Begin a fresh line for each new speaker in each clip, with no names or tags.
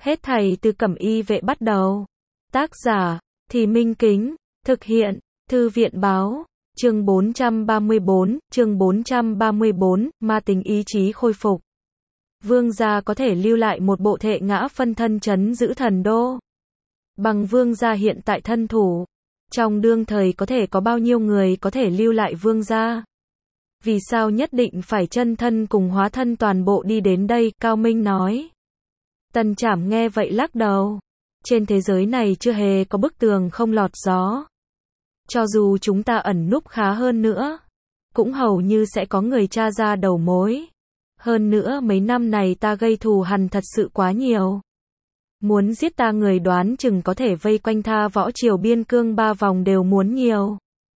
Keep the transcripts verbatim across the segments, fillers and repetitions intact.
Hết thảy từ Cẩm Y Vệ bắt đầu. Tác giả, Thì Minh Kính, thực hiện, Thư viện báo, chương bốn trăm ba mươi bốn, chương bốn trăm ba mươi bốn, ma tính ý chí khôi phục. Vương gia có thể lưu lại một bộ thệ ngã phân thân trấn giữ thần đô. Bằng vương gia hiện tại thân thủ, trong đương thời có thể có bao nhiêu người có thể lưu lại vương gia? Vì sao nhất định phải chân thân cùng hóa thân toàn bộ đi đến đây? Cao Minh nói. Tần Trảm nghe vậy lắc đầu. Trên thế giới này chưa hề có bức tường không lọt gió. Cho dù chúng ta ẩn núp khá hơn nữa, cũng hầu như sẽ có người tra ra đầu mối. Hơn nữa mấy năm này ta gây thù hằn thật sự quá nhiều. Muốn giết ta người đoán chừng có thể vây quanh Tha Võ Triều biên cương ba vòng đều muốn nhiều.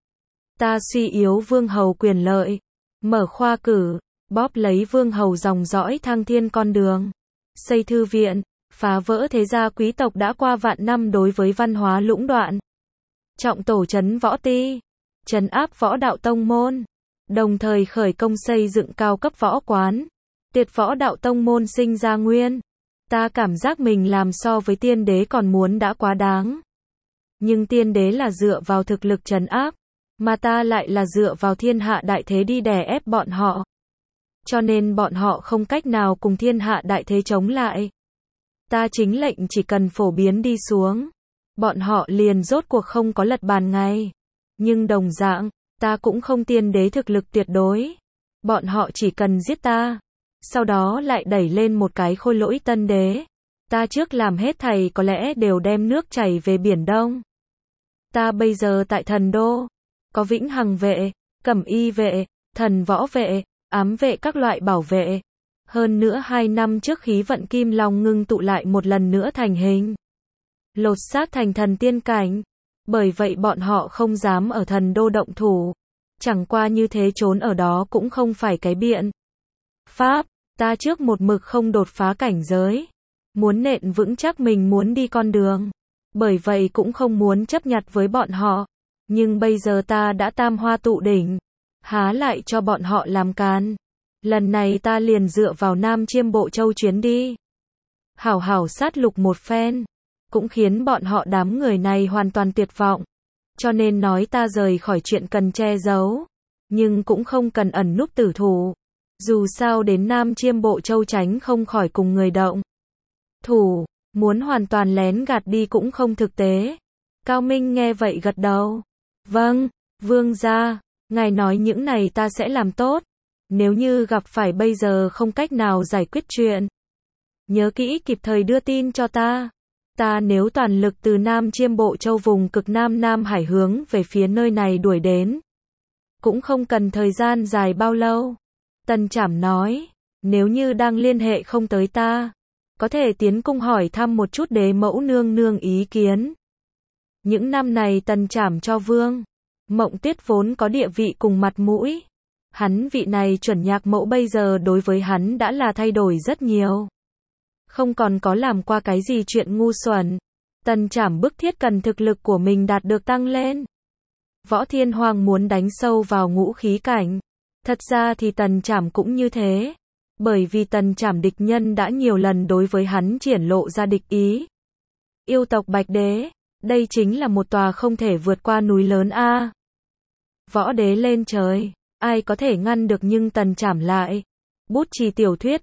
Ta suy yếu vương hầu quyền lợi, mở khoa cử, bóp lấy vương hầu dòng dõi thăng thiên con đường, xây thư viện, phá vỡ thế gia quý tộc đã qua vạn năm đối với văn hóa lũng đoạn. Trọng tổ trấn võ ti, trấn áp võ đạo tông môn, đồng thời khởi công xây dựng cao cấp võ quán, tiệt võ đạo tông môn sinh ra nguyên. Ta cảm giác mình làm so với tiên đế còn muốn đã quá đáng. Nhưng tiên đế là dựa vào thực lực trấn áp, mà ta lại là dựa vào thiên hạ đại thế đi đè ép bọn họ. Cho nên bọn họ không cách nào cùng thiên hạ đại thế chống lại. Ta chính lệnh chỉ cần phổ biến đi xuống, bọn họ liền rốt cuộc không có lật bàn ngay. Nhưng đồng dạng, ta cũng không tiên đế thực lực tuyệt đối. Bọn họ chỉ cần giết ta, sau đó lại đẩy lên một cái khôi lỗi tân đế. Ta trước làm hết thầy có lẽ đều đem nước chảy về Biển Đông. Ta bây giờ tại thần đô, có vĩnh hằng vệ, cẩm y vệ, thần võ vệ, ám vệ các loại bảo vệ. Hơn nữa hai năm trước khí vận kim long ngưng tụ lại một lần nữa thành hình. Lột xác thành thần tiên cảnh. Bởi vậy bọn họ không dám ở thần đô động thủ. Chẳng qua như thế trốn ở đó cũng không phải cái biện pháp. Ta trước một mực không đột phá cảnh giới. Muốn nện vững chắc mình muốn đi con đường. Bởi vậy cũng không muốn chấp nhặt với bọn họ. Nhưng bây giờ ta đã tam hoa tụ đỉnh. Há lại cho bọn họ làm càn. Lần này ta liền dựa vào Nam Chiêm Bộ Châu chuyến đi. Hảo hảo sát lục một phen. Cũng khiến bọn họ đám người này hoàn toàn tuyệt vọng. Cho nên nói ta rời khỏi chuyện cần che giấu. Nhưng cũng không cần ẩn núp tử thủ. Dù sao đến Nam Chiêm Bộ Châu tránh không khỏi cùng người động thủ. Muốn hoàn toàn lén gạt đi cũng không thực tế. Cao Minh nghe vậy gật đầu. Vâng, vương gia, ngài nói những này ta sẽ làm tốt. Nếu như gặp phải bây giờ không cách nào giải quyết chuyện, nhớ kỹ kịp thời đưa tin cho ta. Ta nếu toàn lực từ Nam Chiêm Bộ Châu vùng cực Nam Nam Hải hướng về phía nơi này đuổi đến, cũng không cần thời gian dài bao lâu. Tần Trảm nói, nếu như đang liên hệ không tới ta, có thể tiến cung hỏi thăm một chút đế mẫu nương nương ý kiến. Những năm này Tần Trảm cho Vương Mộng Tuyết vốn có địa vị cùng mặt mũi. Hắn vị này chuẩn nhạc mẫu bây giờ đối với hắn đã là thay đổi rất nhiều. Không còn có làm qua cái gì chuyện ngu xuẩn. Tần Trảm bức thiết cần thực lực của mình đạt được tăng lên. Võ Thiên Hoàng muốn đánh sâu vào ngũ khí cảnh. Thật ra thì Tần Trảm cũng như thế. Bởi vì Tần Trảm địch nhân đã nhiều lần đối với hắn triển lộ ra địch ý. Yêu tộc Bạch Đế, đây chính là một tòa không thể vượt qua núi lớn a. Võ đế lên trời, ai có thể ngăn được, nhưng Tần Trảm lại. Bút chì tiểu thuyết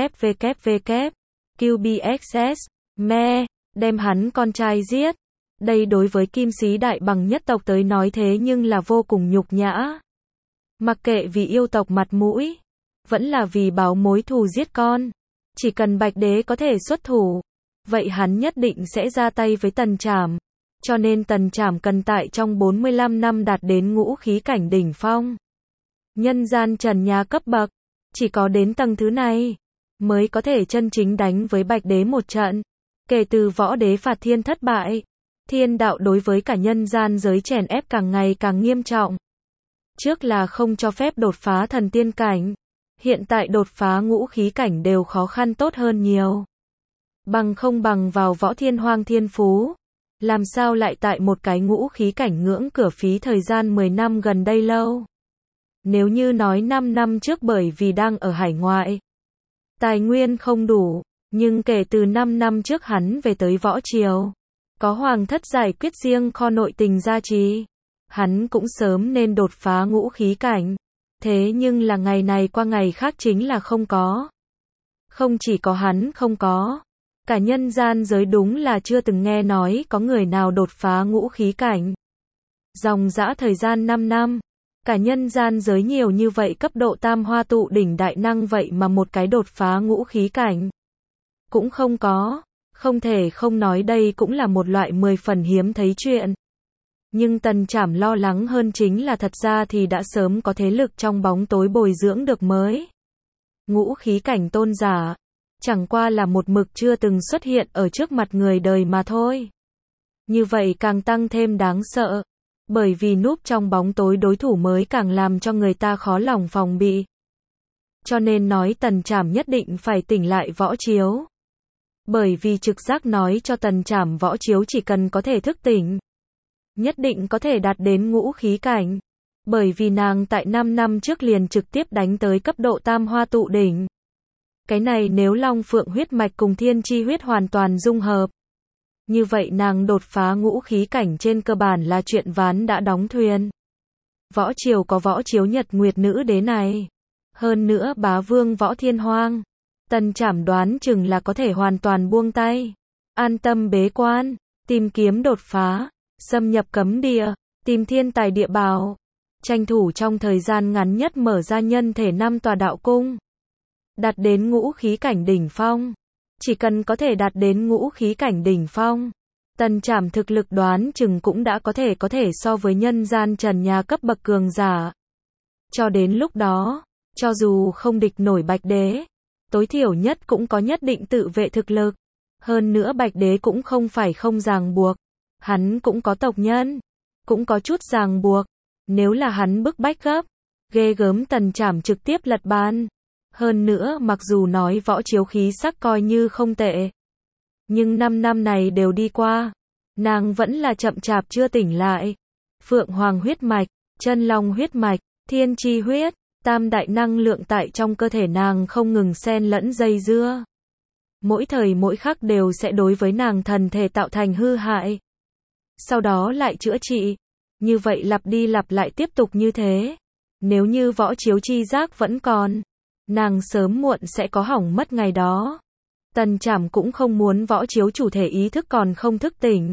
www Q B X S, me, đem hắn con trai giết. Đây đối với kim sĩ đại bằng nhất tộc tới nói thế nhưng là vô cùng nhục nhã. Mặc kệ vì yêu tộc mặt mũi, vẫn là vì báo mối thù giết con. Chỉ cần Bạch Đế có thể xuất thủ, vậy hắn nhất định sẽ ra tay với Tần Trảm. Cho nên Tần Trảm cần tại trong bốn mươi lăm năm đạt đến ngũ khí cảnh đỉnh phong. Nhân gian trần nhà cấp bậc, chỉ có đến tầng thứ này mới có thể chân chính đánh với Bạch Đế một trận. Kể từ Võ Đế phạt thiên thất bại, thiên đạo đối với cả nhân gian giới chèn ép càng ngày càng nghiêm trọng. Trước là không cho phép đột phá thần tiên cảnh, hiện tại đột phá ngũ khí cảnh đều khó khăn tốt hơn nhiều. Bằng không bằng vào Võ Thiên Hoàng thiên phú, làm sao lại tại một cái ngũ khí cảnh ngưỡng cửa phí thời gian mười năm gần đây lâu. Nếu như nói năm năm trước bởi vì đang ở hải ngoại, tài nguyên không đủ, Nhưng kể từ năm năm trước hắn về tới Võ Triều, có hoàng thất giải quyết riêng kho nội tình gia trì, hắn cũng sớm nên đột phá ngũ khí cảnh. Thế nhưng là ngày này qua ngày khác chính là không có. Không chỉ có hắn không có, cả nhân gian giới đúng là chưa từng nghe nói có người nào đột phá ngũ khí cảnh. Dòng dã thời gian năm năm, cả nhân gian giới nhiều như vậy cấp độ tam hoa tụ đỉnh đại năng vậy mà một cái đột phá ngũ khí cảnh cũng không có, không thể không nói đây cũng là một loại mười phần hiếm thấy chuyện. Nhưng Tần Trảm lo lắng hơn chính là thật ra thì đã sớm có thế lực trong bóng tối bồi dưỡng được mới. Ngũ khí cảnh tôn giả, chẳng qua là một mực chưa từng xuất hiện ở trước mặt người đời mà thôi. Như vậy càng tăng thêm đáng sợ, bởi vì núp trong bóng tối đối thủ mới càng làm cho người ta khó lòng phòng bị. Cho nên nói Tần Trảm nhất định phải tỉnh lại Võ Chiếu. Bởi vì trực giác nói cho Tần Trảm Võ Chiếu chỉ cần có thể thức tỉnh, nhất định có thể đạt đến ngũ khí cảnh. Bởi vì nàng tại năm năm trước liền trực tiếp đánh tới cấp độ tam hoa tụ đỉnh. Cái này nếu Long Phượng huyết mạch cùng Thiên Chi huyết hoàn toàn dung hợp, như vậy nàng đột phá ngũ khí cảnh trên cơ bản là chuyện ván đã đóng thuyền. Võ Triều có Võ Chiếu Nhật Nguyệt nữ đế này, hơn nữa bá vương Võ Thiên Hoang, Tần Trảm đoán chừng là có thể hoàn toàn buông tay, an tâm bế quan, tìm kiếm đột phá, xâm nhập cấm địa, tìm thiên tài địa bảo, tranh thủ trong thời gian ngắn nhất mở ra nhân thể năm tòa đạo cung, đạt đến ngũ khí cảnh đỉnh phong. Chỉ cần có thể đạt đến ngũ khí cảnh đỉnh phong, Tần Trảm thực lực đoán chừng cũng đã có thể có thể so với nhân gian trần nhà cấp bậc cường giả. Cho đến lúc đó, cho dù không địch nổi Bạch Đế, tối thiểu nhất cũng có nhất định tự vệ thực lực. Hơn nữa Bạch Đế cũng không phải không ràng buộc, hắn cũng có tộc nhân, cũng có chút ràng buộc. Nếu là hắn bức bách gấp, ghê gớm Tần Trảm trực tiếp lật bàn. Hơn nữa mặc dù nói Võ Chiếu khí sắc coi như không tệ, nhưng năm năm này đều đi qua, nàng vẫn là chậm chạp chưa tỉnh lại. Phượng Hoàng huyết mạch, Chân Long huyết mạch, Thiên Chi huyết, tam đại năng lượng tại trong cơ thể nàng không ngừng xen lẫn dây dưa. Mỗi thời mỗi khắc đều sẽ đối với nàng thần thể tạo thành hư hại. Sau đó lại chữa trị. Như vậy lặp đi lặp lại tiếp tục như thế. Nếu như Võ Chiếu chi giác vẫn còn, nàng sớm muộn sẽ có hỏng mất ngày đó. Tần Trảm cũng không muốn Võ Chiếu chủ thể ý thức còn không thức tỉnh,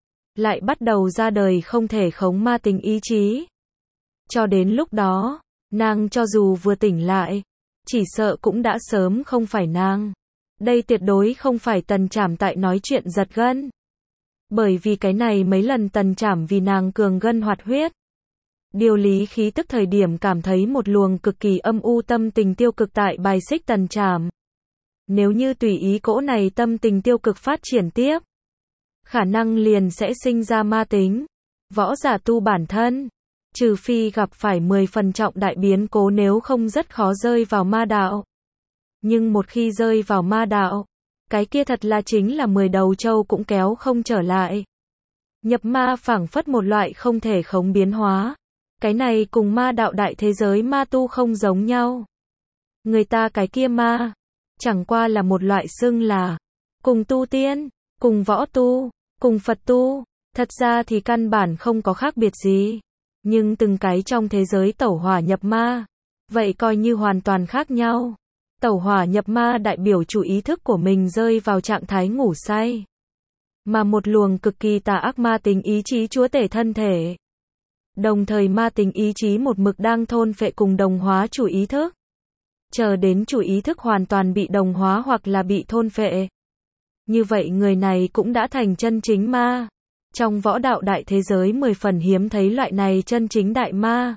lại bắt đầu ra đời không thể khống ma tình ý chí. Cho đến lúc đó, nàng cho dù vừa tỉnh lại, chỉ sợ cũng đã sớm không phải nàng. Đây tuyệt đối không phải Tần Trảm tại nói chuyện giật gân. Bởi vì cái này mấy lần Tần Trảm vì nàng cường gân hoạt huyết, điều lý khí tức thời điểm cảm thấy một luồng cực kỳ âm u tâm tình tiêu cực tại bài xích Tần Trảm. Nếu như tùy ý cỗ này tâm tình tiêu cực phát triển tiếp, khả năng liền sẽ sinh ra ma tính. Võ giả tu bản thân, trừ phi gặp phải mười phần trọng đại biến cố nếu không rất khó rơi vào ma đạo. Nhưng một khi rơi vào ma đạo, cái kia thật là chính là mười đầu trâu cũng kéo không trở lại. Nhập ma phảng phất một loại không thể khống biến hóa. Cái này cùng ma đạo đại thế giới ma tu không giống nhau. Người ta cái kia ma, chẳng qua là một loại xưng là, cùng tu tiên, cùng võ tu, cùng Phật tu, thật ra thì căn bản không có khác biệt gì. Nhưng từng cái trong thế giới tẩu hỏa nhập ma, vậy coi như hoàn toàn khác nhau. Tẩu hỏa nhập ma đại biểu chủ ý thức của mình rơi vào trạng thái ngủ say. Mà một luồng cực kỳ tà ác ma tính ý chí chúa tể thân thể. Đồng thời ma tính ý chí một mực đang thôn phệ cùng đồng hóa chủ ý thức. Chờ đến chủ ý thức hoàn toàn bị đồng hóa hoặc là bị thôn phệ. Như vậy người này cũng đã thành chân chính ma. Trong võ đạo đại thế giới mười phần hiếm thấy loại này chân chính đại ma.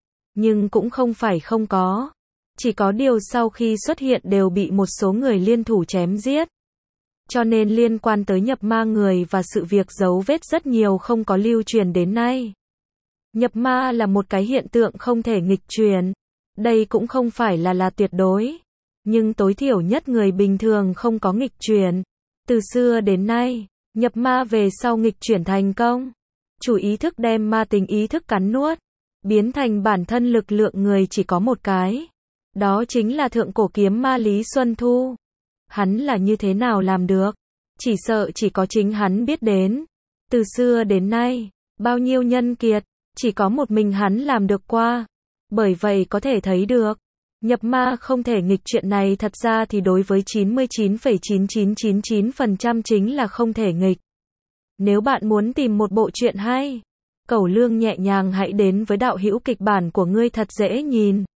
Nhưng cũng không phải không có. Chỉ có điều sau khi xuất hiện đều bị một số người liên thủ chém giết. Cho nên liên quan tới nhập ma người và sự việc dấu vết rất nhiều không có lưu truyền đến nay. Nhập ma là một cái hiện tượng không thể nghịch truyền. Đây cũng không phải là là tuyệt đối. Nhưng tối thiểu nhất người bình thường không có nghịch truyền. Từ xưa đến nay, nhập ma về sau nghịch chuyển thành công. Chủ ý thức đem ma tính ý thức cắn nuốt. Biến thành bản thân lực lượng người chỉ có một cái. Đó chính là thượng cổ kiếm ma Lý Xuân Thu. hắn là như thế nào làm được? Chỉ sợ chỉ có chính hắn biết đến. Từ xưa đến nay, bao nhiêu nhân kiệt, chỉ có một mình hắn làm được qua. Bởi vậy có thể thấy được, nhập ma không thể nghịch chuyện này thật ra thì đối với chín mươi chín phẩy chín chín chín chín phần trăm chính là không thể nghịch. Nếu bạn muốn tìm một bộ truyện hay, Cẩu Lương nhẹ nhàng hãy đến với đạo hữu kịch bản của ngươi thật dễ nhìn.